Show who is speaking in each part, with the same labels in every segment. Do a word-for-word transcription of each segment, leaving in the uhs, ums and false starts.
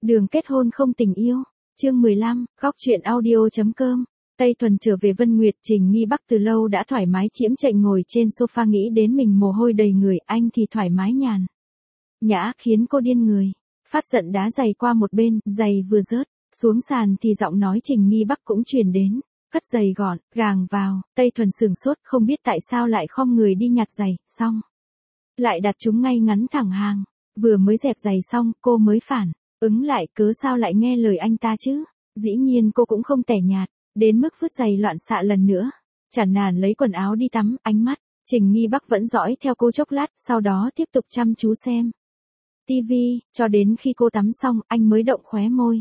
Speaker 1: Đường kết hôn không tình yêu. Chương mười lăm, góc truyện audio.com. Tây Thuần trở về Vân Nguyệt, Trình Nghi Bắc từ lâu đã thoải mái chiếm chệch ngồi trên sofa nghĩ đến mình mồ hôi đầy người, anh thì thoải mái nhàn nhã khiến cô điên người. Phát giận đá giày qua một bên, giày vừa rớt xuống sàn thì giọng nói Trình Nghi Bắc cũng truyền đến, cất giày gọn, gàng vào. Tây Thuần sửng sốt, không biết tại sao lại khom người đi nhặt giày, xong lại đặt chúng ngay ngắn thẳng hàng. Vừa mới dẹp giày xong, cô mới phản ứng lại, cớ sao lại nghe lời anh ta chứ? Dĩ nhiên cô cũng không tẻ nhạt đến mức vứt giày loạn xạ lần nữa. Chản nản lấy quần áo đi tắm, ánh mắt Trình Nghi Bắc vẫn dõi theo cô chốc lát, sau đó tiếp tục chăm chú xem tivi, cho đến khi cô tắm xong, anh mới động khóe môi.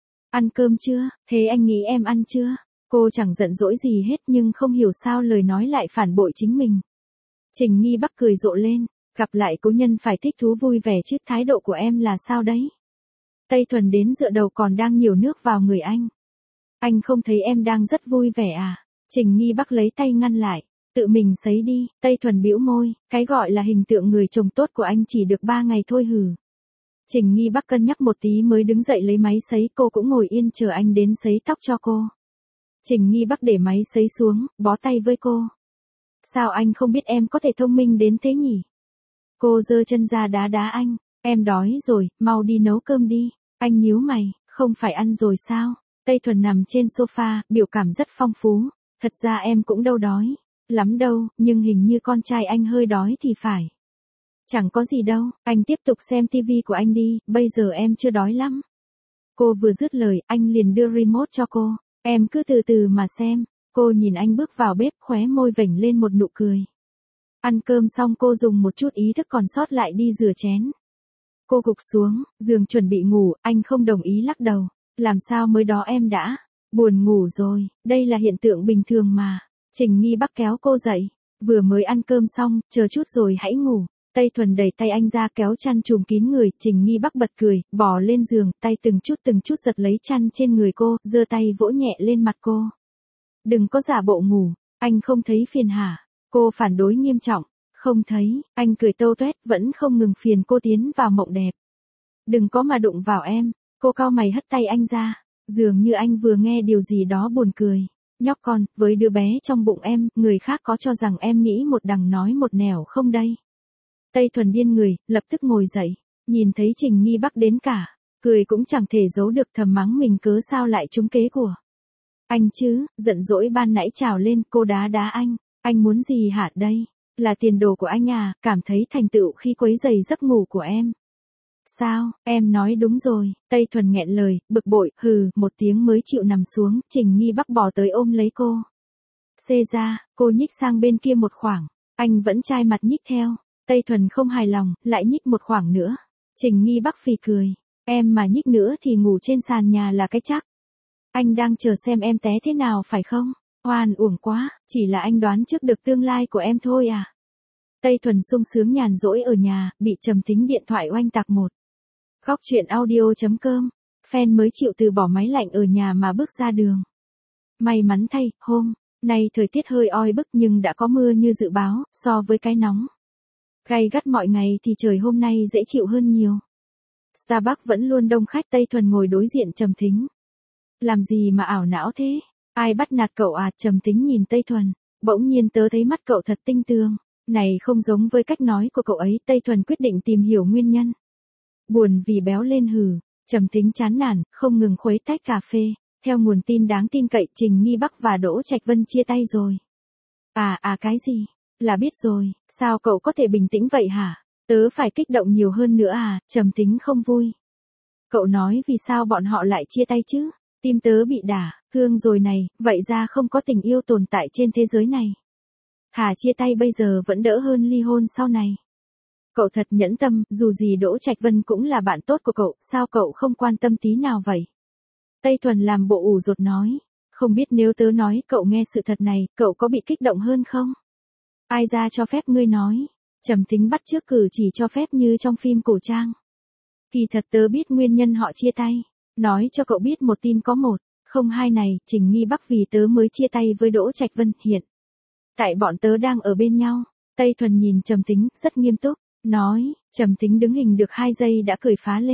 Speaker 1: Ăn cơm chưa? Thế anh nghĩ em ăn chưa? Cô chẳng giận dỗi gì hết nhưng không hiểu sao lời nói lại phản bội chính mình. Trình Nghi Bắc cười rộ lên, gặp lại cố nhân phải thích thú vui vẻ chứ, thái độ của em là sao đấy? Tây Thuần đến dựa đầu còn đang nhiều nước vào người anh. Anh không thấy em đang rất vui vẻ à? Trình Nghi Bắc lấy tay ngăn lại, tự mình sấy đi. Tây Thuần bĩu môi, cái gọi là hình tượng người chồng tốt của anh chỉ được ba ngày thôi hừ. Trình Nghi Bắc cân nhắc một tí mới đứng dậy lấy máy sấy, cô cũng ngồi yên chờ anh đến sấy tóc cho cô. Trình Nghi Bắc để máy sấy xuống, bó tay với cô. Sao anh không biết em có thể thông minh đến thế nhỉ? Cô giơ chân ra đá đá anh, em đói rồi, mau đi nấu cơm đi. Anh nhíu mày, không phải ăn rồi sao? Tây Thuần nằm trên sofa, biểu cảm rất phong phú. Thật ra em cũng đâu đói lắm đâu, nhưng hình như con trai anh hơi đói thì phải. Chẳng có gì đâu, anh tiếp tục xem tivi của anh đi, bây giờ em chưa đói lắm. Cô vừa dứt lời, anh liền đưa remote cho cô. Em cứ từ từ mà xem. Cô nhìn anh bước vào bếp, khóe môi vểnh lên một nụ cười. Ăn cơm xong cô dùng một chút ý thức còn sót lại đi rửa chén. Cô gục xuống giường chuẩn bị ngủ, anh không đồng ý lắc đầu. Làm sao mới đó em đã buồn ngủ rồi, đây là hiện tượng bình thường mà. Trình Nghi Bắc kéo cô dậy. Vừa mới ăn cơm xong, chờ chút rồi hãy ngủ. Tây Thuần đẩy tay anh ra kéo chăn trùm kín người, Trình Nghi Bắc bật cười, bò lên giường, tay từng chút từng chút giật lấy chăn trên người cô, giơ tay vỗ nhẹ lên mặt cô. Đừng có giả bộ ngủ, anh không thấy phiền hả? Cô phản đối nghiêm trọng. Không thấy, anh cười tâu tuét, vẫn không ngừng phiền cô tiến vào mộng đẹp. Đừng có mà đụng vào em. Cô cau mày hất tay anh ra. Dường như anh vừa nghe điều gì đó buồn cười. Nhóc con, với đứa bé trong bụng em, người khác có cho rằng em nghĩ một đằng nói một nẻo không đây? Tây Thuần điên người, lập tức ngồi dậy. Nhìn thấy Trình Nghi Bắc đến cả, cười cũng chẳng thể giấu được, thầm mắng mình cớ sao lại trúng kế của anh chứ. Giận dỗi ban nãy trào lên, cô đá đá anh. Anh muốn gì hả đây? Là tiền đồ của anh à, cảm thấy thành tựu khi quấy rầy giấc ngủ của em. Sao, em nói đúng rồi. Tây Thuần nghẹn lời, bực bội, hừ, một tiếng mới chịu nằm xuống. Trình Nghi Bắc bò tới ôm lấy cô. Xê ra, cô nhích sang bên kia một khoảng. Anh vẫn chai mặt nhích theo. Tây Thuần không hài lòng, lại nhích một khoảng nữa. Trình Nghi Bắc phì cười. Em mà nhích nữa thì ngủ trên sàn nhà là cái chắc. Anh đang chờ xem em té thế nào phải không? Oan uổng quá, chỉ là anh đoán trước được tương lai của em thôi à. Tây Thuần sung sướng nhàn rỗi ở nhà, bị Trầm Tính điện thoại oanh tạc một. Góc truyện audio.com. Fan mới chịu từ bỏ máy lạnh ở nhà mà bước ra đường. May mắn thay, hôm nay thời tiết hơi oi bức nhưng đã có mưa như dự báo, so với cái nóng gay gắt mọi ngày thì trời hôm nay dễ chịu hơn nhiều. Starbucks vẫn luôn đông khách. Tây Thuần ngồi đối diện Trầm Tính. Làm gì mà ảo não thế? Ai bắt nạt cậu à? Trầm Tính nhìn Tây Thuần. Bỗng nhiên tớ thấy mắt cậu thật tinh tường. Này không giống với cách nói của cậu ấy. Tây Thuần quyết định tìm hiểu nguyên nhân. Buồn vì béo lên hừ. Trầm Tính chán nản, không ngừng khuấy tách cà phê. Theo nguồn tin đáng tin cậy, Trình Nghi Bắc và Đỗ Trạch Vân chia tay rồi. À à cái gì? Là biết rồi, sao cậu có thể bình tĩnh vậy hả? Tớ phải kích động nhiều hơn nữa à? Trầm Tính không vui. Cậu nói vì sao bọn họ lại chia tay chứ? Tim tớ bị đả, thương rồi này, vậy ra không có tình yêu tồn tại trên thế giới này. Thà chia tay bây giờ vẫn đỡ hơn ly hôn sau này. Cậu thật nhẫn tâm, dù gì Đỗ Trạch Vân cũng là bạn tốt của cậu, sao cậu không quan tâm tí nào vậy? Tây Thuần làm bộ ủ rột nói, không biết nếu tớ nói cậu nghe sự thật này, cậu có bị kích động hơn không? Ai ra cho phép ngươi nói? Trầm Tính bắt chước cử chỉ cho phép như trong phim cổ trang. Kỳ thật tớ biết nguyên nhân họ chia tay. Nói cho cậu biết một tin có một, không hai này, Trình Nghi Bắc vì tớ mới chia tay với Đỗ Trạch Vân, hiện tại bọn tớ đang ở bên nhau. Tây Thuần nhìn Trầm Tính, rất nghiêm túc, nói. Trầm Tính đứng hình được hai giây đã cười phá lên.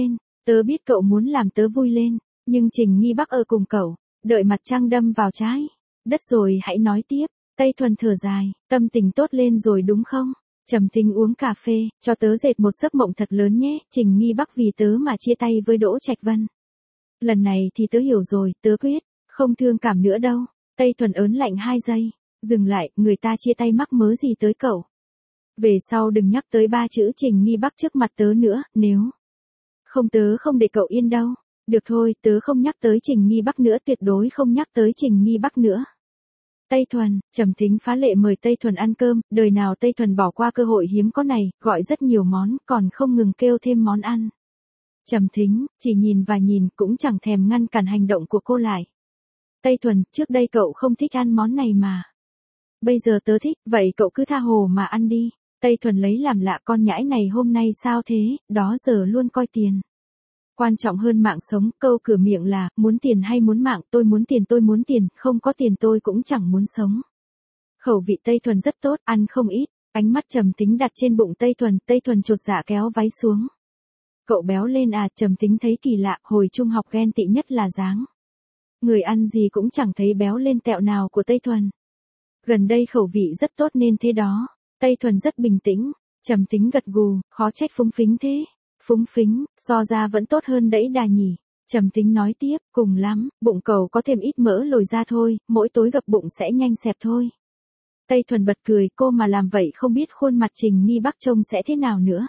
Speaker 1: Tớ biết cậu muốn làm tớ vui lên, nhưng Trình Nghi Bắc ở cùng cậu, đợi mặt trăng đâm vào trái đất rồi hãy nói tiếp. Tây Thuần thở dài, tâm tình tốt lên rồi đúng không? Trầm Tính uống cà phê, cho tớ dệt một giấc mộng thật lớn nhé, Trình Nghi Bắc vì tớ mà chia tay với Đỗ Trạch Vân. Lần này thì tớ hiểu rồi, tớ quyết, không thương cảm nữa đâu. Tây Thuần ớn lạnh hai giây, dừng lại, người ta chia tay mắc mớ gì tới cậu. Về sau đừng nhắc tới ba chữ Trình Nghi Bắc trước mặt tớ nữa, nếu không tớ không để cậu yên đâu. Được thôi, tớ không nhắc tới Trình Nghi Bắc nữa, tuyệt đối không nhắc tới Trình Nghi Bắc nữa. Tây Thuần, Trầm Tính phá lệ mời Tây Thuần ăn cơm, đời nào Tây Thuần bỏ qua cơ hội hiếm có này, gọi rất nhiều món, còn không ngừng kêu thêm món ăn. Trầm Tính, chỉ nhìn và nhìn cũng chẳng thèm ngăn cản hành động của cô lại. Tây Thuần, trước đây cậu không thích ăn món này mà. Bây giờ tớ thích, vậy cậu cứ tha hồ mà ăn đi. Tây Thuần lấy làm lạ, con nhãi này hôm nay sao thế, đó giờ luôn coi tiền. Quan trọng hơn mạng sống, câu cửa miệng là, muốn tiền hay muốn mạng, tôi muốn tiền tôi muốn tiền, không có tiền tôi cũng chẳng muốn sống. Khẩu vị Tây Thuần rất tốt, ăn không ít, ánh mắt Trầm Tính đặt trên bụng Tây Thuần, Tây Thuần chột dạ kéo váy xuống. Cậu béo lên à, Trầm Tính thấy kỳ lạ, hồi trung học ghen tị nhất là dáng. Người ăn gì cũng chẳng thấy béo lên tẹo nào của Tây Thuần. Gần đây khẩu vị rất tốt nên thế đó. Tây Thuần rất bình tĩnh, Trầm Tính gật gù, khó trách phúng phính thế. Phúng phính, so ra vẫn tốt hơn đẫy đà nhỉ. Trầm Tính nói tiếp, cùng lắm, bụng cậu có thêm ít mỡ lồi ra thôi, mỗi tối gập bụng sẽ nhanh xẹp thôi. Tây Thuần bật cười, cô mà làm vậy không biết khuôn mặt Trình Nghi Bắc trông sẽ thế nào nữa.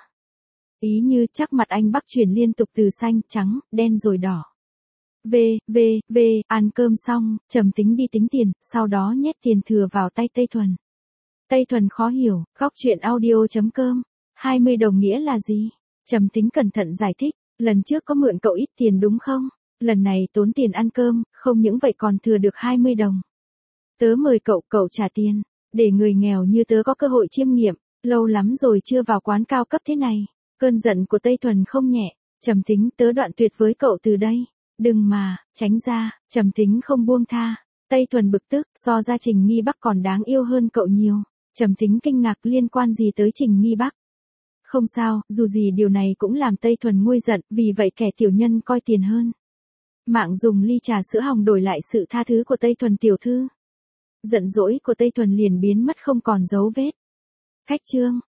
Speaker 1: Ý như chắc mặt anh Bắc chuyển liên tục từ xanh, trắng, đen rồi đỏ. Về, về, về, ăn cơm xong, Trầm Tính đi tính tiền, sau đó nhét tiền thừa vào tay Tây Thuần. Tây Thuần khó hiểu, góc chuyện audio chấm com, hai mươi đồng nghĩa là gì? Trầm Tính cẩn thận giải thích, lần trước có mượn cậu ít tiền đúng không? Lần này tốn tiền ăn cơm, không những vậy còn thừa được hai mươi đồng. Tớ mời cậu, cậu trả tiền, để người nghèo như tớ có cơ hội chiêm nghiệm, lâu lắm rồi chưa vào quán cao cấp thế này. Cơn giận của Tây Thuần không nhẹ, Trầm Tính, tớ đoạn tuyệt với cậu từ đây. Đừng mà, tránh ra, Trầm Tính không buông tha. Tây Thuần bực tức, so ra Trình Nghi Bắc còn đáng yêu hơn cậu nhiều. Trầm Tính kinh ngạc, liên quan gì tới Trình Nghi Bắc? Không sao, dù gì điều này cũng làm Tây Thuần nguôi giận, vì vậy kẻ tiểu nhân coi tiền hơn. Mạng dùng ly trà sữa hồng đổi lại sự tha thứ của Tây Thuần tiểu thư. Giận dỗi của Tây Thuần liền biến mất không còn dấu vết. Khách trương.